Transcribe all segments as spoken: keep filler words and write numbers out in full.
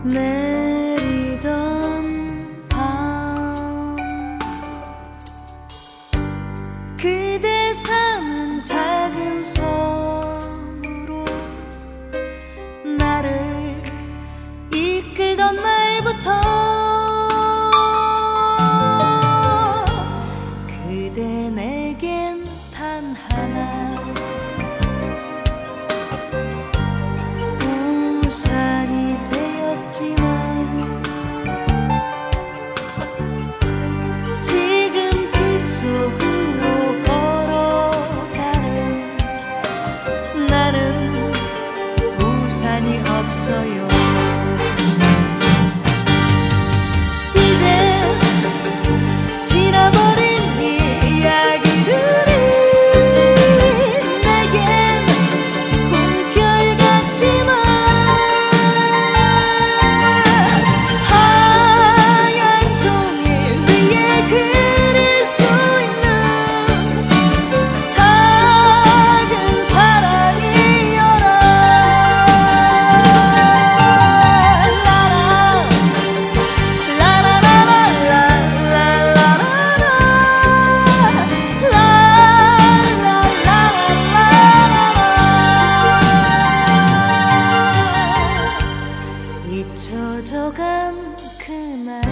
내리던 밤 그대 사는 작은 섬으로 나를 이끌던 날부터 그대 내겐 단 하나 우산이 되었지만 지금 빗속으로 걸어가는 나는 우산이 없어요. 이제 지나버린 이야기들이 내겐 꿈결 같지만 하얀 종이 위에 그릴 수 있는 작은 사랑이여라. 잊혀져간 그날의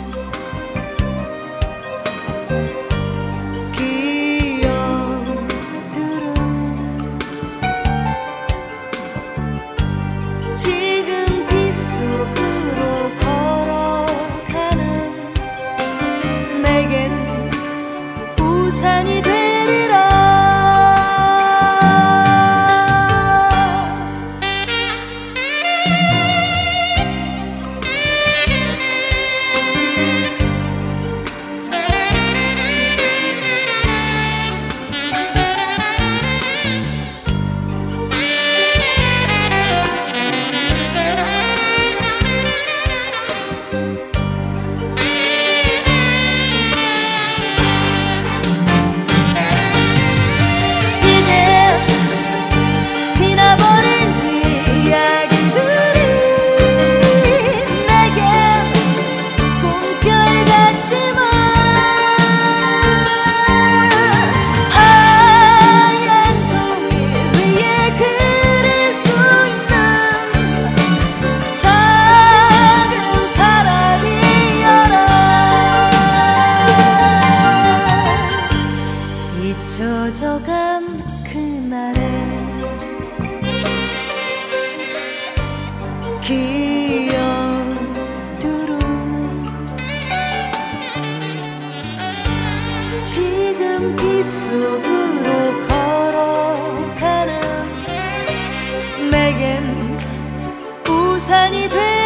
기억들은 지금 빗속으로 걸어가는 내겐 우산이 되리라. 잊혀져간 그날의 기억들은 지금 빗속으로 걸어가는 내겐 우산이 돼